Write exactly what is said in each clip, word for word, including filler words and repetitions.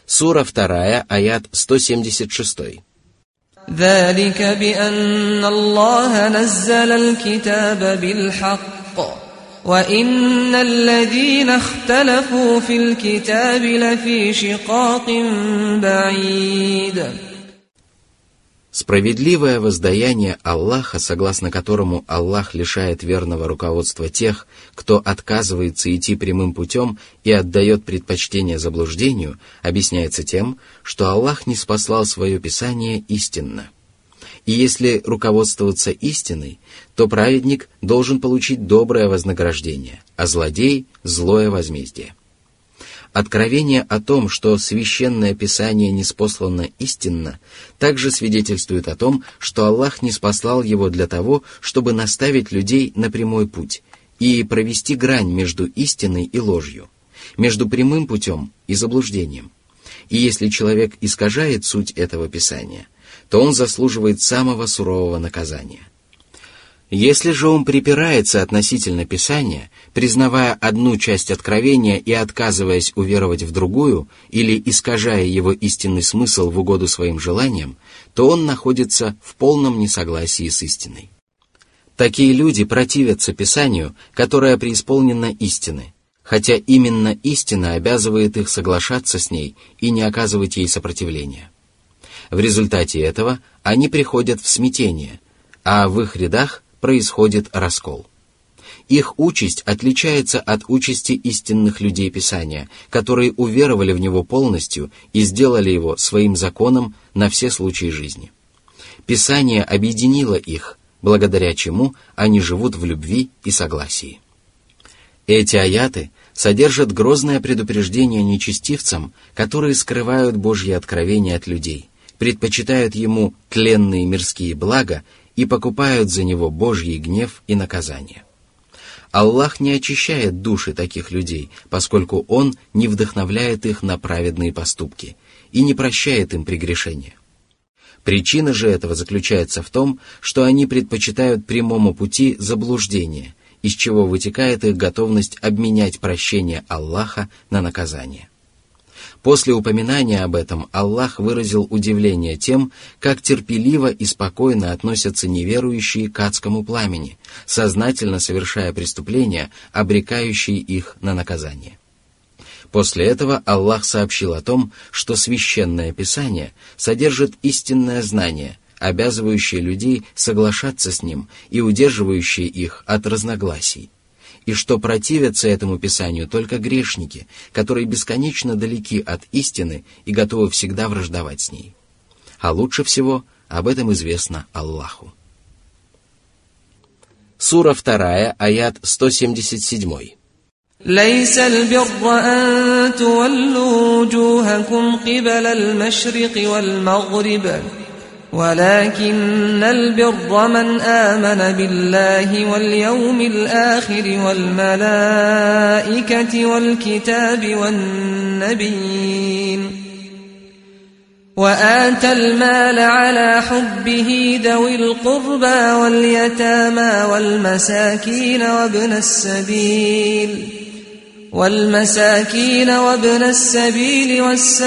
Сура вторая, аят сто семьдесят шесть. ذلك بأن الله نزل الكتاب بالحق وإن الذين اختلفوا في الكتاب لفي شقاق بعيد. Справедливое воздаяние Аллаха, согласно которому Аллах лишает верного руководства тех, кто отказывается идти прямым путем и отдает предпочтение заблуждению, объясняется тем, что Аллах ниспослал свое Писание истинно. И если руководствоваться истиной, то праведник должен получить доброе вознаграждение, а злодей – злое возмездие. Откровение о том, что Священное Писание ниспослано истинно, также свидетельствует о том, что Аллах ниспослал его для того, чтобы наставить людей на прямой путь и провести грань между истиной и ложью, между прямым путем и заблуждением. И если человек искажает суть этого Писания, то он заслуживает самого сурового наказания. Если же он припирается относительно Писания, признавая одну часть откровения и отказываясь уверовать в другую, или искажая его истинный смысл в угоду своим желаниям, то он находится в полном несогласии с истиной. Такие люди противятся Писанию, которое преисполнено истины, хотя именно истина обязывает их соглашаться с ней и не оказывать ей сопротивления. В результате этого они приходят в смятение, а в их рядах происходит раскол. Их участь отличается от участи истинных людей Писания, которые уверовали в него полностью и сделали его своим законом на все случаи жизни. Писание объединило их, благодаря чему они живут в любви и согласии. Эти аяты содержат грозное предупреждение нечестивцам, которые скрывают Божьи откровения от людей, предпочитают ему тленные мирские блага и покупают за него Божий гнев и наказание. Аллах не очищает души таких людей, поскольку Он не вдохновляет их на праведные поступки и не прощает им прегрешения. Причина же этого заключается в том, что они предпочитают прямому пути заблуждение, из чего вытекает их готовность обменять прощение Аллаха на наказание. После упоминания об этом Аллах выразил удивление тем, как терпеливо и спокойно относятся неверующие к адскому пламени, сознательно совершая преступления, обрекающие их на наказание. После этого Аллах сообщил о том, что Священное Писание содержит истинное знание, обязывающее людей соглашаться с ним и удерживающее их от разногласий, и что противятся этому Писанию только грешники, которые бесконечно далеки от истины и готовы всегда враждовать с ней. А лучше всего об этом известно Аллаху. Сура вторая, аят сто семьдесят семь. ليس البر أن تولوا وجوهكم قبل المشرق والمغرب ولكن البر من آمن بالله واليوم الآخر والملائكة والكتاب والنبيين وآتى المال على حبه ذوي القربى واليتامى والمساكين وابن السبيل والمساكين وابن السبيل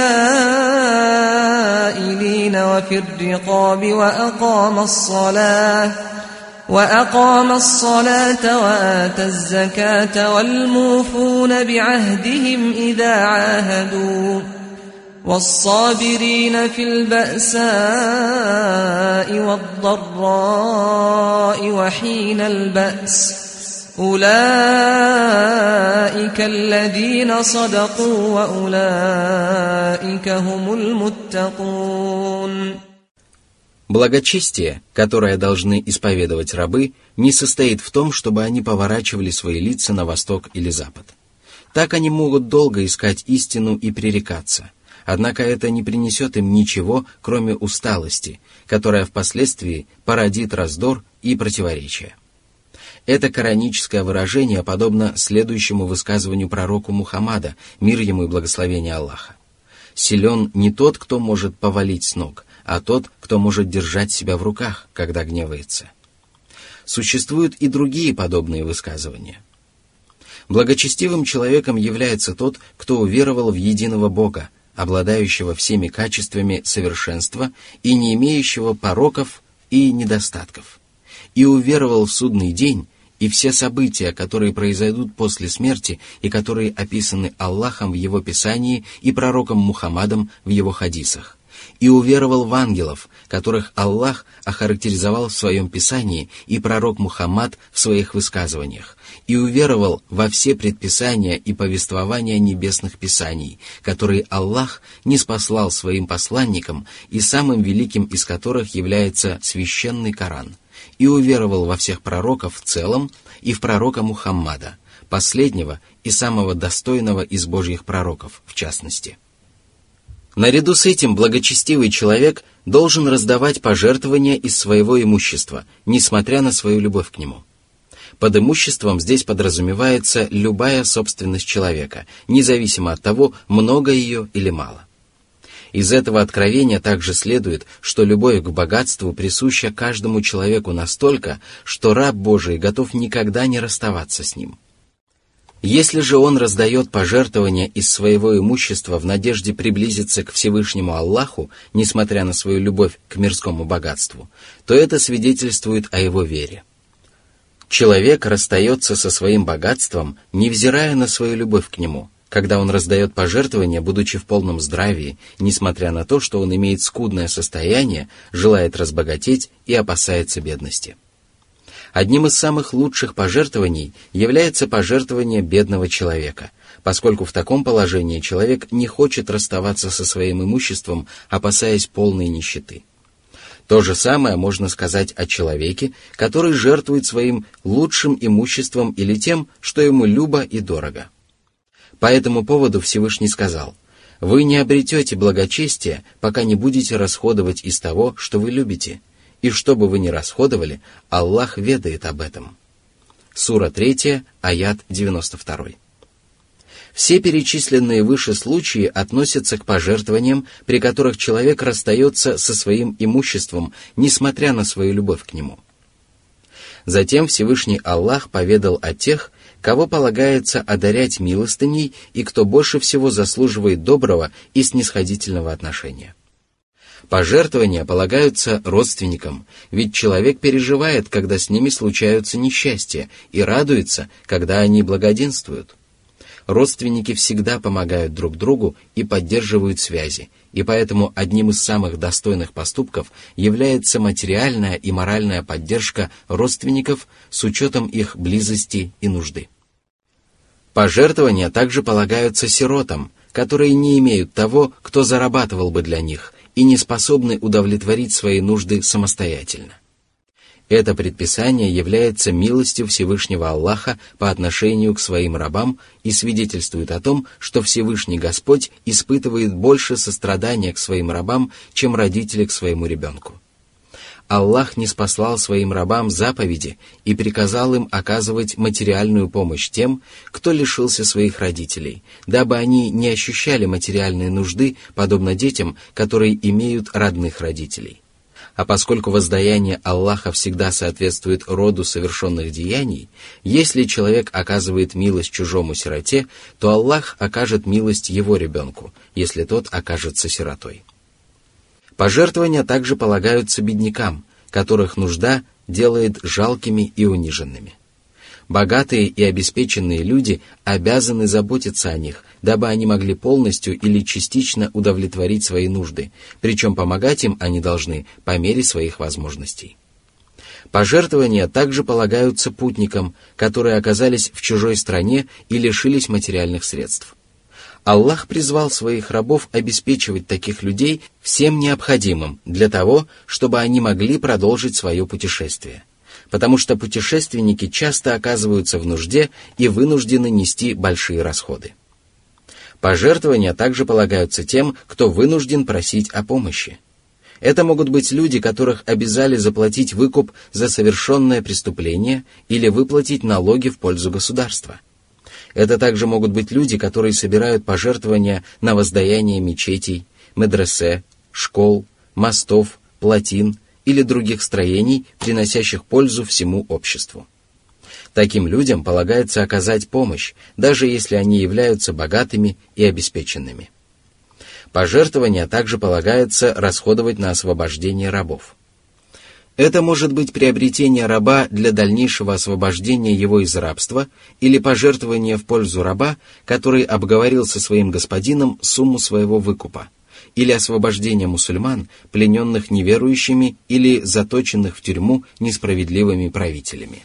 والسائلين وفي الرقاب وأقام الصلاة وأقام الصلاة وآتى الزكاة والموفون بعهدهم إذا عاهدوا والصابرين في البأساء والضراء وحين البأس أولئك الذين صدقوا وأولئك هم المتقون. Благочестие, которое должны исповедовать рабы, не состоит в том, чтобы они поворачивали свои лица на восток или запад. Так они могут долго искать истину и пререкаться, однако это не принесет им ничего, кроме усталости, которая впоследствии породит раздор и противоречия. Это кораническое выражение подобно следующему высказыванию пророку Мухаммада, мир ему и благословение Аллаха. «Силен не тот, кто может повалить с ног, а тот, кто может держать себя в руках, когда гневается». Существуют и другие подобные высказывания. Благочестивым человеком является тот, кто уверовал в единого Бога, обладающего всеми качествами совершенства и не имеющего пороков и недостатков, и уверовал в судный день и все события, которые произойдут после смерти и которые описаны Аллахом в Его Писании и пророком Мухаммадом в Его хадисах, и уверовал в ангелов, которых Аллах охарактеризовал в Своем Писании и пророк Мухаммад в своих высказываниях, и уверовал во все предписания и повествования небесных писаний, которые Аллах ниспослал Своим посланникам и самым великим из которых является священный Коран, и уверовал во всех пророков в целом и в пророка Мухаммада, последнего и самого достойного из Божьих пророков, в частности. Наряду с этим благочестивый человек должен раздавать пожертвования из своего имущества, несмотря на свою любовь к нему. Под имуществом здесь подразумевается любая собственность человека, независимо от того, много ее или мало. Из этого откровения также следует, что любовь к богатству присуща каждому человеку настолько, что раб Божий готов никогда не расставаться с ним. Если же он раздает пожертвования из своего имущества в надежде приблизиться к Всевышнему Аллаху, несмотря на свою любовь к мирскому богатству, то это свидетельствует о его вере. Человек расстается со своим богатством, невзирая на свою любовь к нему, когда он раздает пожертвования, будучи в полном здравии, несмотря на то, что он имеет скудное состояние, желает разбогатеть и опасается бедности. Одним из самых лучших пожертвований является пожертвование бедного человека, поскольку в таком положении человек не хочет расставаться со своим имуществом, опасаясь полной нищеты. То же самое можно сказать о человеке, который жертвует своим лучшим имуществом или тем, что ему любо и дорого. По этому поводу Всевышний сказал: «Вы не обретете благочестия, пока не будете расходовать из того, что вы любите, и что бы вы ни расходовали, Аллах ведает об этом». Сура три, аят девяносто два. Все перечисленные выше случаи относятся к пожертвованиям, при которых человек расстается со своим имуществом, несмотря на свою любовь к нему. Затем Всевышний Аллах поведал о тех, кого полагается одарять милостыней и кто больше всего заслуживает доброго и снисходительного отношения. Пожертвования полагаются родственникам, ведь человек переживает, когда с ними случаются несчастья, и радуется, когда они благоденствуют. Родственники всегда помогают друг другу и поддерживают связи, и поэтому одним из самых достойных поступков является материальная и моральная поддержка родственников с учетом их близости и нужды. Пожертвования также полагаются сиротам, которые не имеют того, кто зарабатывал бы для них, и не способны удовлетворить свои нужды самостоятельно. Это предписание является милостью Всевышнего Аллаха по отношению к своим рабам и свидетельствует о том, что Всевышний Господь испытывает больше сострадания к своим рабам, чем родители к своему ребенку. Аллах ниспослал своим рабам заповеди и приказал им оказывать материальную помощь тем, кто лишился своих родителей, дабы они не ощущали материальной нужды, подобно детям, которые имеют родных родителей. А поскольку воздаяние Аллаха всегда соответствует роду совершенных деяний, если человек оказывает милость чужому сироте, то Аллах окажет милость его ребенку, если тот окажется сиротой. Пожертвования также полагаются беднякам, которых нужда делает жалкими и униженными. Богатые и обеспеченные люди обязаны заботиться о них, дабы они могли полностью или частично удовлетворить свои нужды, причем помогать им они должны по мере своих возможностей. Пожертвования также полагаются путникам, которые оказались в чужой стране и лишились материальных средств. Аллах призвал своих рабов обеспечивать таких людей всем необходимым для того, чтобы они могли продолжить свое путешествие, потому что путешественники часто оказываются в нужде и вынуждены нести большие расходы. Пожертвования также полагаются тем, кто вынужден просить о помощи. Это могут быть люди, которых обязали заплатить выкуп за совершенное преступление или выплатить налоги в пользу государства. Это также могут быть люди, которые собирают пожертвования на воздаяние мечетей, медресе, школ, мостов, плотин или других строений, приносящих пользу всему обществу. Таким людям полагается оказать помощь, даже если они являются богатыми и обеспеченными. Пожертвования также полагается расходовать на освобождение рабов. Это может быть приобретение раба для дальнейшего освобождения его из рабства или пожертвование в пользу раба, который обговорил со своим господином сумму своего выкупа, или освобождение мусульман, плененных неверующими или заточенных в тюрьму несправедливыми правителями.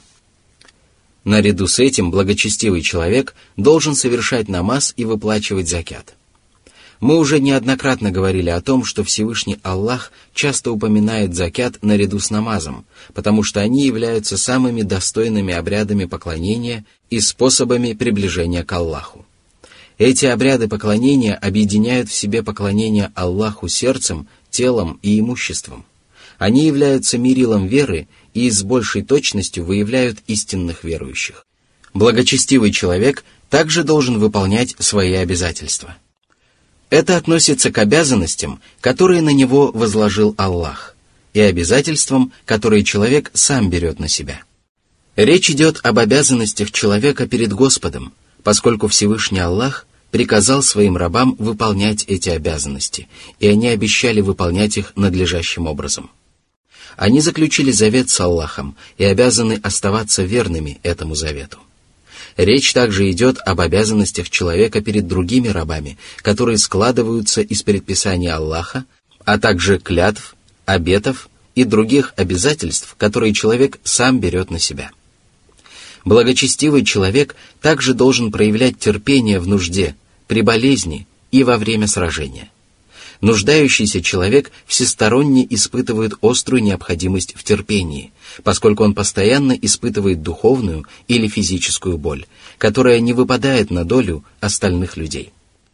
Наряду с этим благочестивый человек должен совершать намаз и выплачивать закят. Мы уже неоднократно говорили о том, что Всевышний Аллах часто упоминает закят наряду с намазом, потому что они являются самыми достойными обрядами поклонения и способами приближения к Аллаху. Эти обряды поклонения объединяют в себе поклонение Аллаху сердцем, телом и имуществом. Они являются мерилом веры и с большей точностью выявляют истинных верующих. Благочестивый человек также должен выполнять свои обязательства. Это относится к обязанностям, которые на него возложил Аллах, и обязательствам, которые человек сам берет на себя. Речь идет об обязанностях человека перед Господом, поскольку Всевышний Аллах приказал своим рабам выполнять эти обязанности, и они обещали выполнять их надлежащим образом. Они заключили завет с Аллахом и обязаны оставаться верными этому завету. Речь также идет об обязанностях человека перед другими рабами, которые складываются из предписаний Аллаха, а также клятв, обетов и других обязательств, которые человек сам берет на себя. Благочестивый человек также должен проявлять терпение в нужде, при болезни и во время сражения. Нуждающийся человек всесторонне испытывает острую необходимость в терпении, поскольку он постоянно испытывает духовную или физическую боль, которая не выпадает на долю остальных людей.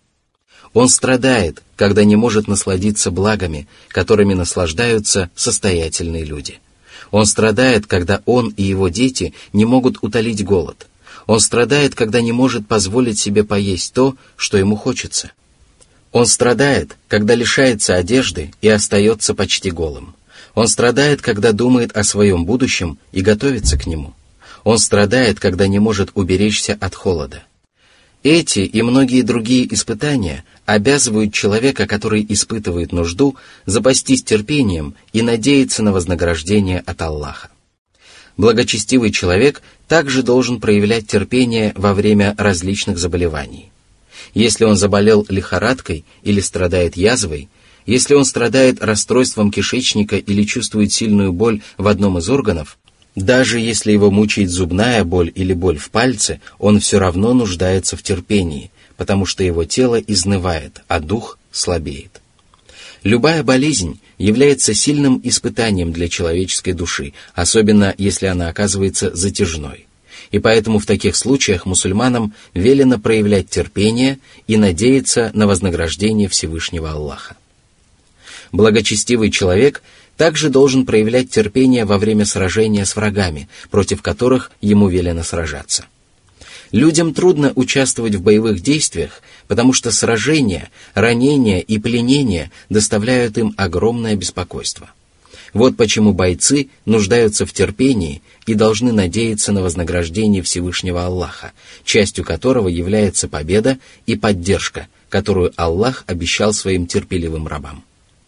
Он страдает, когда не может насладиться благами, которыми наслаждаются состоятельные люди. Он страдает, когда он и его дети не могут утолить голод. Он страдает, когда не может позволить себе поесть то, что ему хочется. Он страдает, когда лишается одежды и остается почти голым. Он страдает, когда думает о своем будущем и готовится к нему. Он страдает, когда не может уберечься от холода. Эти и многие другие испытания обязывают человека, который испытывает нужду, запастись терпением и надеяться на вознаграждение от Аллаха. Благочестивый человек также должен проявлять терпение во время различных заболеваний. Если он заболел лихорадкой или страдает язвой, если он страдает расстройством кишечника или чувствует сильную боль в одном из органов, даже если его мучает зубная боль или боль в пальце, он все равно нуждается в терпении, потому что его тело изнывает, а дух слабеет. Любая болезнь является сильным испытанием для человеческой души, особенно если она оказывается затяжной. И поэтому в таких случаях мусульманам велено проявлять терпение и надеяться на вознаграждение Всевышнего Аллаха. Благочестивый человек также должен проявлять терпение во время сражения с врагами, против которых ему велено сражаться. Людям трудно участвовать в боевых действиях, потому что сражения, ранения и пленения доставляют им огромное беспокойство. Вот почему бойцы нуждаются в терпении и должны надеяться на вознаграждение Всевышнего Аллаха, частью которого является победа и поддержка, которую Аллах обещал своим терпеливым рабам.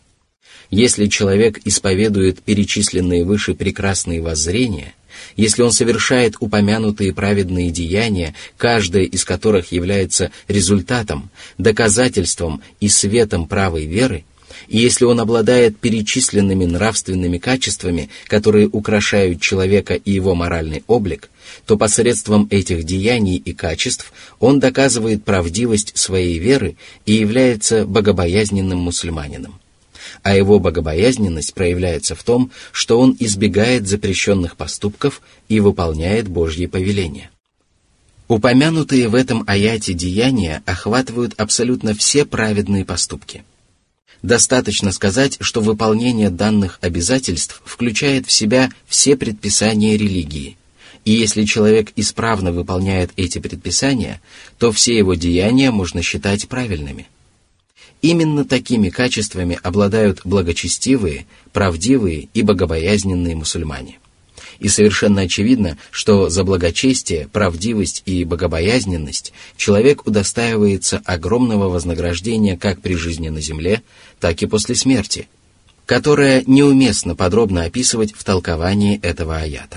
Если человек исповедует перечисленные выше прекрасные воззрения, если он совершает упомянутые праведные деяния, каждое из которых является результатом, доказательством и светом правой веры, и если он обладает перечисленными нравственными качествами, которые украшают человека и его моральный облик, то посредством этих деяний и качеств он доказывает правдивость своей веры и является богобоязненным мусульманином. А его богобоязненность проявляется в том, что он избегает запрещенных поступков и выполняет Божьи повеления. Упомянутые в этом аяте деяния охватывают абсолютно все праведные поступки. Достаточно сказать, что выполнение данных обязательств включает в себя все предписания религии, и если человек исправно выполняет эти предписания, то все его деяния можно считать правильными. Именно такими качествами обладают благочестивые, правдивые и богобоязненные мусульмане. И совершенно очевидно, что за благочестие, правдивость и богобоязненность человек удостаивается огромного вознаграждения как при жизни на земле, так и после смерти, которое неуместно подробно описывать в толковании этого аята.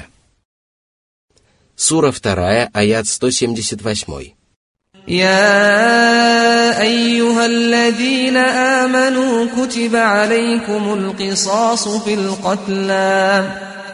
Сура вторая, аят сто семьдесят восемь. يا أيها الذين آمنوا كتب عليكم القصاص في القتلى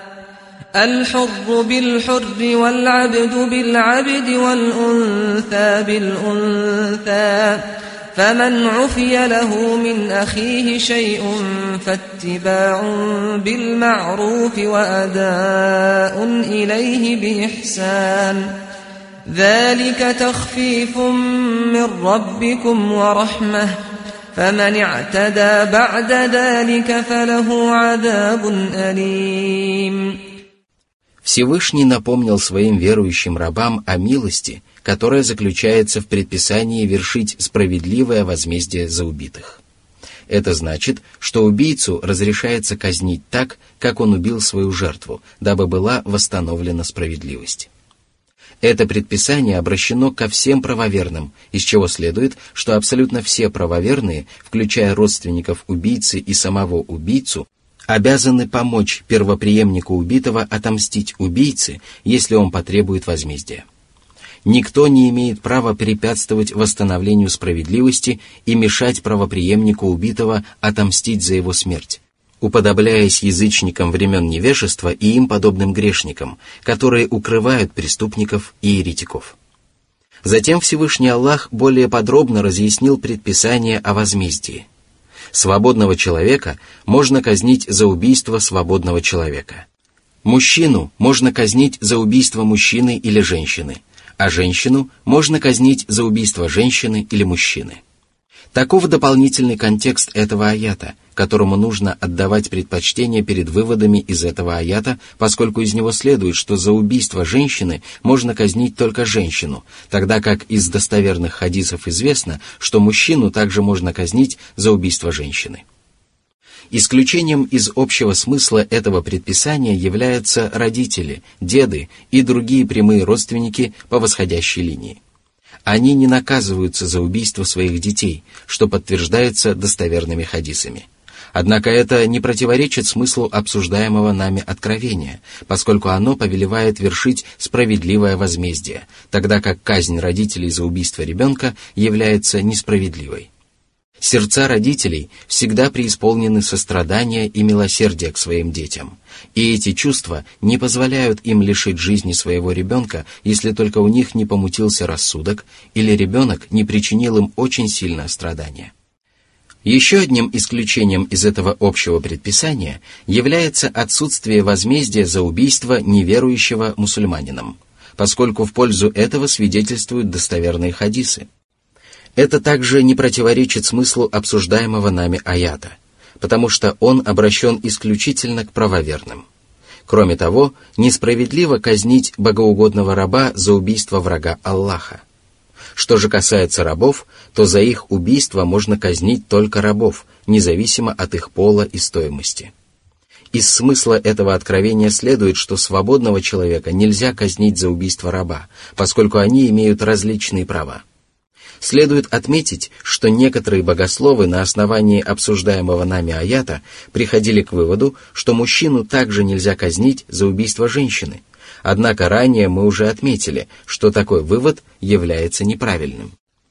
الحر بالحر والعبد بالعبد والأنثى بالأنثى فمن عفي له من أخيه شيء فاتباع بالمعروف وأداء إليه بإحسان ذلك تخفيف من ربكم ورحمة فمن اعتدى بعد ذلك فله عذاب أليم. Всевышний напомнил своим верующим рабам о милости, которая заключается в предписании вершить справедливое возмездие за убитых. Это значит, что убийцу разрешается казнить так, как он убил свою жертву, дабы была восстановлена справедливость. Это предписание обращено ко всем правоверным, из чего следует, что абсолютно все правоверные, включая родственников убийцы и самого убийцу, обязаны помочь первопреемнику убитого отомстить убийце, если он потребует возмездия. Никто не имеет права препятствовать восстановлению справедливости и мешать правопреемнику убитого отомстить за его смерть, уподобляясь язычникам времен невежества и им подобным грешникам, которые укрывают преступников и еретиков. Затем Всевышний Аллах более подробно разъяснил предписание о возмездии. Свободного человека можно казнить за убийство свободного человека. Мужчину можно казнить за убийство мужчины или женщины, а женщину можно казнить за убийство женщины или мужчины. Таков дополнительный контекст этого аята, которому нужно отдавать предпочтение перед выводами из этого аята, поскольку из него следует, что за убийство женщины можно казнить только женщину, тогда как из достоверных хадисов известно, что мужчину также можно казнить за убийство женщины. Исключением из общего смысла этого предписания являются родители, деды и другие прямые родственники по восходящей линии. Они не наказываются за убийство своих детей, что подтверждается достоверными хадисами. Однако это не противоречит смыслу обсуждаемого нами откровения, поскольку оно повелевает вершить справедливое возмездие, тогда как казнь родителей за убийство ребенка является несправедливой. Сердца родителей всегда преисполнены сострадания и милосердия к своим детям, и эти чувства не позволяют им лишить жизни своего ребенка, если только у них не помутился рассудок или ребенок не причинил им очень сильное страдание. Еще одним исключением из этого общего предписания является отсутствие возмездия за убийство неверующего мусульманином, поскольку в пользу этого свидетельствуют достоверные хадисы. Это также не противоречит смыслу обсуждаемого нами аята, потому что он обращен исключительно к правоверным. Кроме того, несправедливо казнить богоугодного раба за убийство врага Аллаха. Что же касается рабов, то за их убийство можно казнить только рабов, независимо от их пола и стоимости. Из смысла этого откровения следует, что свободного человека нельзя казнить за убийство раба, поскольку они имеют различные права. Следует отметить, что некоторые богословы на основании обсуждаемого нами аята приходили к выводу, что мужчину также нельзя казнить за убийство женщины. Однако ранее мы уже отметили, что такой вывод является неправильным.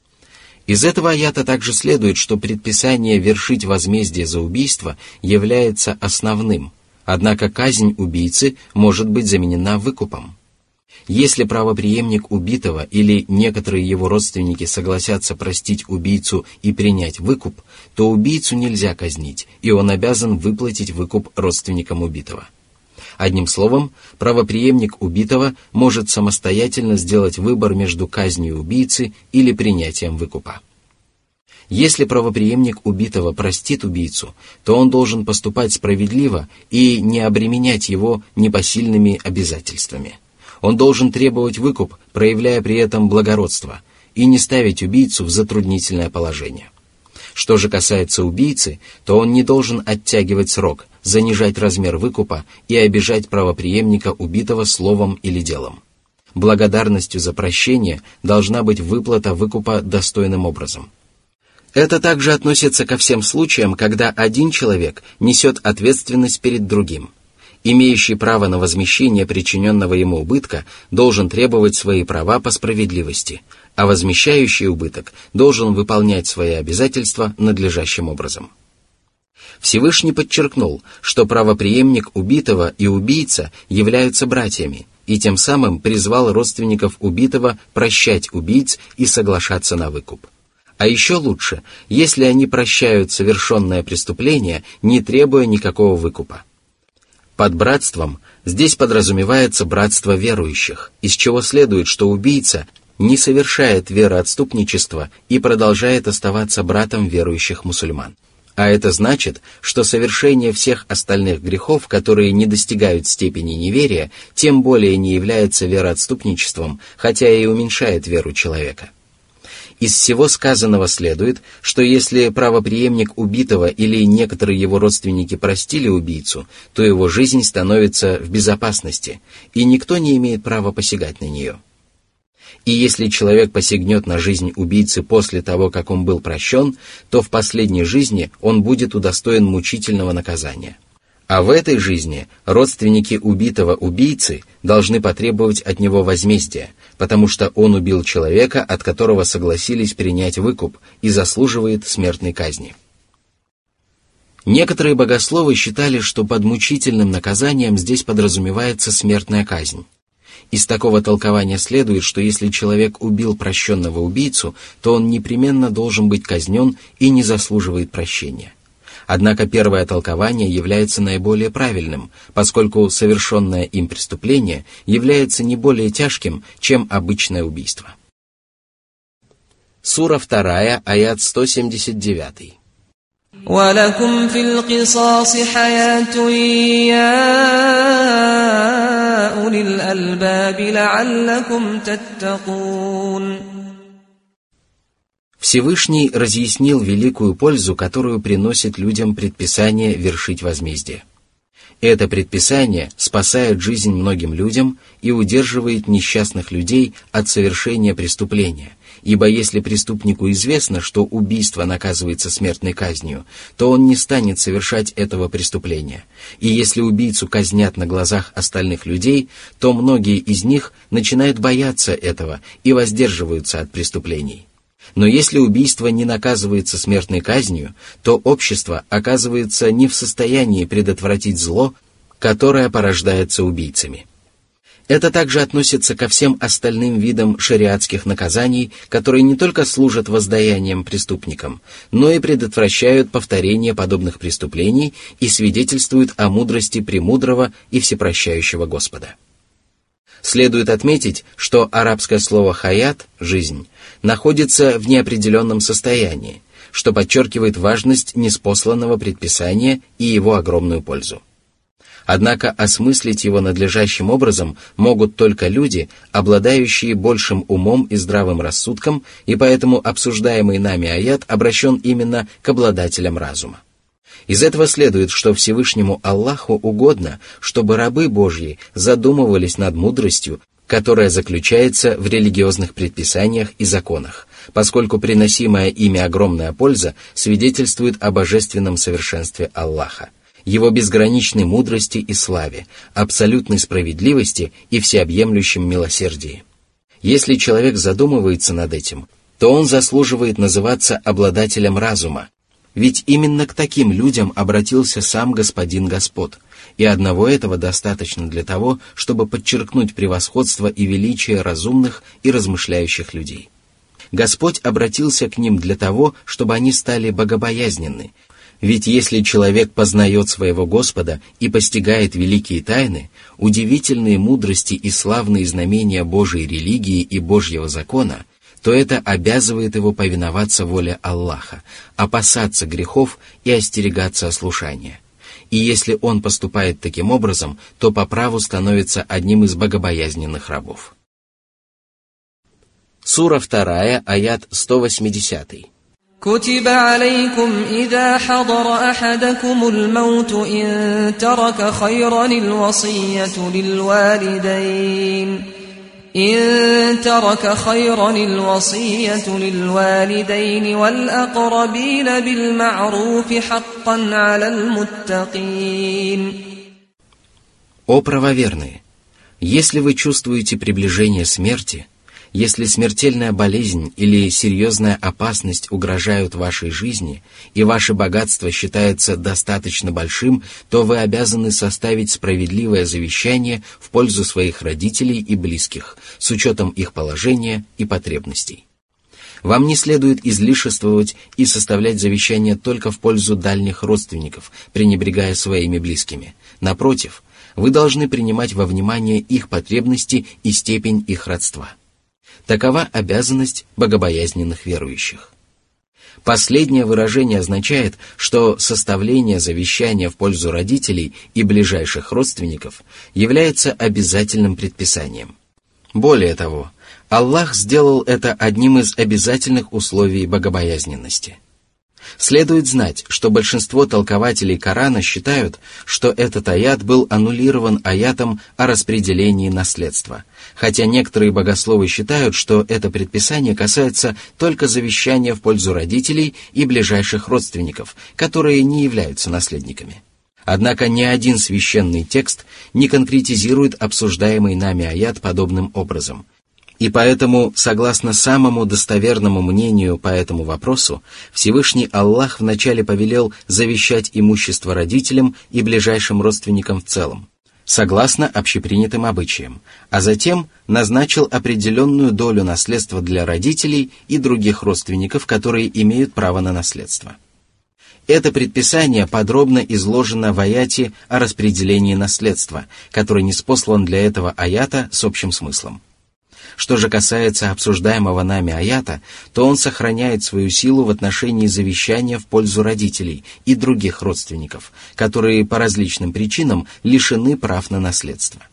Из этого аята также следует, что предписание вершить возмездие за убийство является основным, однако казнь убийцы может быть заменена выкупом. Если правопреемник убитого или некоторые его родственники согласятся простить убийцу и принять выкуп, то убийцу нельзя казнить, и он обязан выплатить выкуп родственникам убитого. Одним словом, правопреемник убитого может самостоятельно сделать выбор между казнью убийцы или принятием выкупа. Если правопреемник убитого простит убийцу, то он должен поступать справедливо и не обременять его непосильными обязательствами. Он должен требовать выкуп, проявляя при этом благородство, и не ставить убийцу в затруднительное положение. Что же касается убийцы, то он не должен оттягивать срок, занижать размер выкупа и обижать правопреемника убитого словом или делом. Благодарностью за прощение должна быть выплата выкупа достойным образом. Это также относится ко всем случаям, когда один человек несет ответственность перед другим. Имеющий право на возмещение причиненного ему убытка должен требовать свои права по справедливости, а возмещающий убыток должен выполнять свои обязательства надлежащим образом. Всевышний подчеркнул, что правопреемник убитого и убийца являются братьями, и тем самым призвал родственников убитого прощать убийц и соглашаться на выкуп. А еще лучше, если они прощают совершенное преступление, не требуя никакого выкупа. Под братством здесь подразумевается братство верующих, из чего следует, что убийца не совершает вероотступничества и продолжает оставаться братом верующих мусульман. А это значит, что совершение всех остальных грехов, которые не достигают степени неверия, тем более не является вероотступничеством, хотя и уменьшает веру человека. Из всего сказанного следует, что если правопреемник убитого или некоторые его родственники простили убийцу, то его жизнь становится в безопасности, и никто не имеет права посягать на нее. И если человек посягнет на жизнь убийцы после того, как он был прощен, то в последней жизни он будет удостоен мучительного наказания. А в этой жизни родственники убитого убийцы должны потребовать от него возмездия, потому что он убил человека, от которого согласились принять выкуп, и заслуживает смертной казни. Некоторые богословы считали, что под мучительным наказанием здесь подразумевается смертная казнь. Из такого толкования следует, что если человек убил прощенного убийцу, то он непременно должен быть казнен и не заслуживает прощения. Однако первое толкование является наиболее правильным, поскольку совершенное им преступление является не более тяжким, чем обычное убийство. Сура вторая, аят сто семьдесят девять. وَلَكُمْ فِي الْقِصَاصِ حَيَاةٌ يَا أُولِي الْأَلْبَابِ لَعَلَّكُمْ تَتَّقُونَ. Всевышний разъяснил великую пользу, которую приносит людям предписание вершить возмездие. Это предписание спасает жизнь многим людям и удерживает несчастных людей от совершения преступления, ибо если преступнику известно, что убийство наказывается смертной казнью, то он не станет совершать этого преступления, и если убийцу казнят на глазах остальных людей, то многие из них начинают бояться этого и воздерживаются от преступлений. Но если убийство не наказывается смертной казнью, то общество оказывается не в состоянии предотвратить зло, которое порождается убийцами. Это также относится ко всем остальным видам шариатских наказаний, которые не только служат воздаянием преступникам, но и предотвращают повторение подобных преступлений и свидетельствуют о мудрости премудрого и всепрощающего Господа. Следует отметить, что арабское слово «хаят» — «жизнь» находится в неопределенном состоянии, что подчеркивает важность ниспосланного предписания и его огромную пользу. Однако осмыслить его надлежащим образом могут только люди, обладающие большим умом и здравым рассудком, и поэтому обсуждаемый нами аят обращен именно к обладателям разума. Из этого следует, что Всевышнему Аллаху угодно, чтобы рабы Божьи задумывались над мудростью, которая заключается в религиозных предписаниях и законах, поскольку приносимая ими огромная польза свидетельствует о божественном совершенстве Аллаха, его безграничной мудрости и славе, абсолютной справедливости и всеобъемлющем милосердии. Если человек задумывается над этим, то он заслуживает называться обладателем разума, ведь именно к таким людям обратился сам Господин Господь, и одного этого достаточно для того, чтобы подчеркнуть превосходство и величие разумных и размышляющих людей. Господь обратился к ним для того, чтобы они стали богобоязненны, ведь если человек познает своего Господа и постигает великие тайны, удивительные мудрости и славные знамения Божьей религии и Божьего закона, то это обязывает его повиноваться воле Аллаха, опасаться грехов и остерегаться ослушания. И если он поступает таким образом, то по праву становится одним из богобоязненных рабов. Сура вторая, аят сто восемьдесят. كتب عليكم إذا حضر أحدكم الموت إن ترك خيرا الوصية للوالدين إن ترك خيرا الوصية للوالدين والأقربين بالمعروف حقا على المتقين. О правоверные! Если вы чувствуете приближение смерти, если смертельная болезнь или серьезная опасность угрожают вашей жизни, и ваше богатство считается достаточно большим, то вы обязаны составить справедливое завещание в пользу своих родителей и близких, с учетом их положения и потребностей. Вам не следует излишествовать и составлять завещание только в пользу дальних родственников, пренебрегая своими близкими. Напротив, вы должны принимать во внимание их потребности и степень их родства. Такова обязанность богобоязненных верующих. Последнее выражение означает, что составление завещания в пользу родителей и ближайших родственников является обязательным предписанием. Более того, Аллах сделал это одним из обязательных условий богобоязненности. Следует знать, что большинство толкователей Корана считают, что этот аят был аннулирован аятом о распределении наследства, хотя некоторые богословы считают, что это предписание касается только завещания в пользу родителей и ближайших родственников, которые не являются наследниками. Однако ни один священный текст не конкретизирует обсуждаемый нами аят подобным образом. И поэтому, согласно самому достоверному мнению по этому вопросу, Всевышний Аллах вначале повелел завещать имущество родителям и ближайшим родственникам в целом, согласно общепринятым обычаям, а затем назначил определенную долю наследства для родителей и других родственников, которые имеют право на наследство. Это предписание подробно изложено в аяте о распределении наследства, который ниспослан для этого аята с общим смыслом. Что же касается обсуждаемого нами аята, то он сохраняет свою силу в отношении завещания в пользу родителей и других родственников, которые по различным причинам лишены прав на наследство.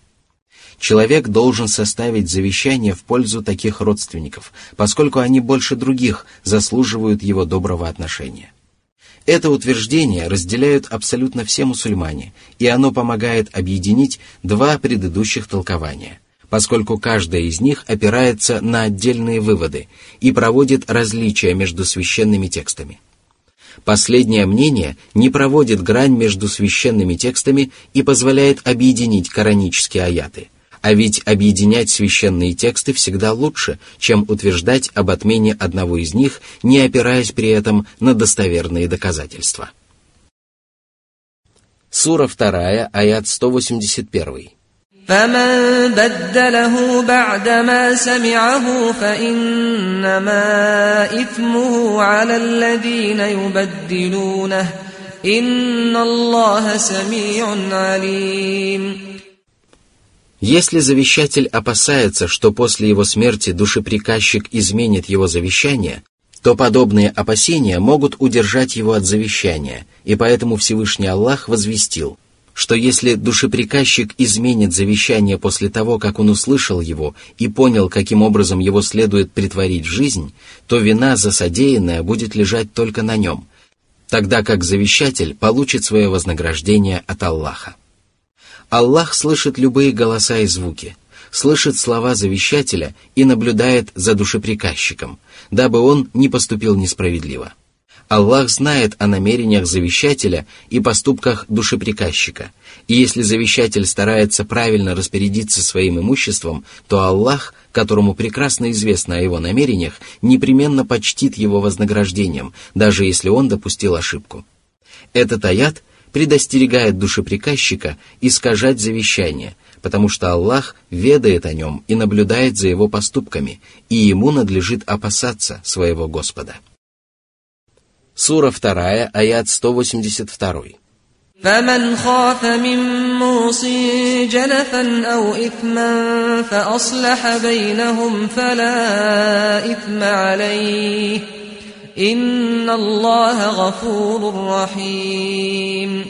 Человек должен составить завещание в пользу таких родственников, поскольку они больше других заслуживают его доброго отношения. Это утверждение разделяют абсолютно все мусульмане, и оно помогает объединить два предыдущих толкования, поскольку каждая из них опирается на отдельные выводы и проводит различия между священными текстами. Последнее мнение не проводит грань между священными текстами и позволяет объединить коранические аяты, а ведь объединять священные тексты всегда лучше, чем утверждать об отмене одного из них, не опираясь при этом на достоверные доказательства. Сура вторая, аят сто восемьдесят один. فمن بدله بعدما سمعه فإنما إثمه على الذين يبدلونه إن الله سميع عليم. Если завещатель опасается, что после его смерти душеприказчик изменит его завещание, то подобные опасения могут удержать его от завещания, и поэтому Всевышний Аллах возвестил, что если душеприказчик изменит завещание после того, как он услышал его и понял, каким образом его следует претворить в жизнь, то вина за содеянное будет лежать только на нем, тогда как завещатель получит свое вознаграждение от Аллаха. Аллах слышит любые голоса и звуки, слышит слова завещателя и наблюдает за душеприказчиком, дабы он не поступил несправедливо. Аллах знает о намерениях завещателя и поступках душеприказчика, и если завещатель старается правильно распорядиться своим имуществом, то Аллах, которому прекрасно известно о его намерениях, непременно почтит его вознаграждением, даже если он допустил ошибку. Этот аят предостерегает душеприказчика искажать завещание, потому что Аллах ведает о нем и наблюдает за его поступками, и ему надлежит опасаться своего Господа. Сура вторая, аят сто восемьдесят два. فمن خاف من موص جنفا أو إثما فأصلح بينهم فلا إثم عليه إن الله غفور رحيم.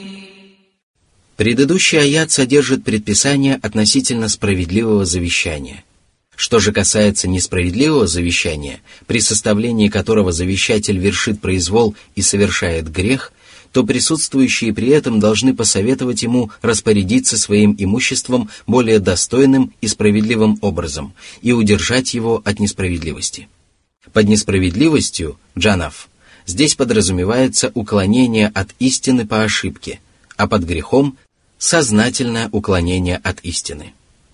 Предыдущий аят содержит предписание относительно справедливого завещания. Что же касается несправедливого завещания, при составлении которого завещатель вершит произвол и совершает грех, то присутствующие при этом должны посоветовать ему распорядиться своим имуществом более достойным и справедливым образом и удержать его от несправедливости. Под несправедливостью, джанаф, здесь подразумевается уклонение от истины по ошибке, а под грехом – сознательное уклонение от истины.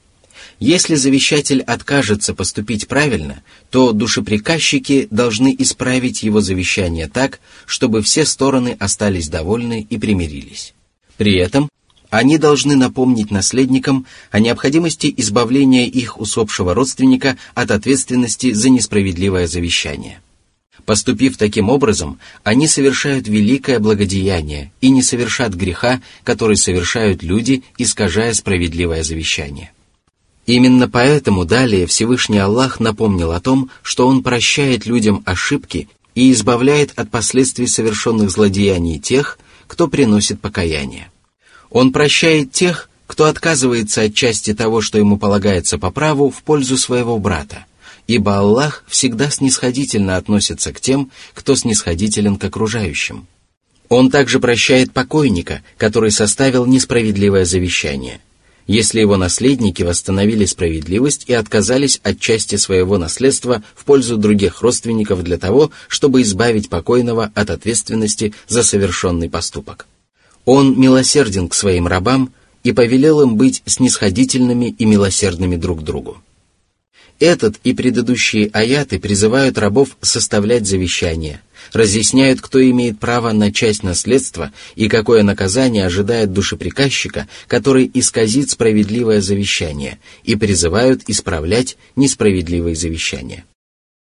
Если завещатель откажется поступить правильно, то душеприказчики должны исправить его завещание так, чтобы все стороны остались довольны и примирились. При этом они должны напомнить наследникам о необходимости избавления их усопшего родственника от ответственности за несправедливое завещание. Поступив таким образом, они совершают великое благодеяние и не совершат греха, который совершают люди, искажая справедливое завещание. Именно поэтому далее Всевышний Аллах напомнил о том, что Он прощает людям ошибки и избавляет от последствий совершенных злодеяний тех, кто приносит покаяние. Он прощает тех, кто отказывается от части того, что ему полагается по праву, в пользу своего брата, ибо Аллах всегда снисходительно относится к тем, кто снисходителен к окружающим. Он также прощает покойника, который составил несправедливое завещание, если его наследники восстановили справедливость и отказались от части своего наследства в пользу других родственников для того, чтобы избавить покойного от ответственности за совершенный поступок. Он милосерден к своим рабам и повелел им быть снисходительными и милосердными друг к другу. Этот и предыдущие аяты призывают рабов составлять завещания, разъясняют, кто имеет право на часть наследства и какое наказание ожидает душеприказчика, который исказит справедливое завещание, и призывают исправлять несправедливые завещания.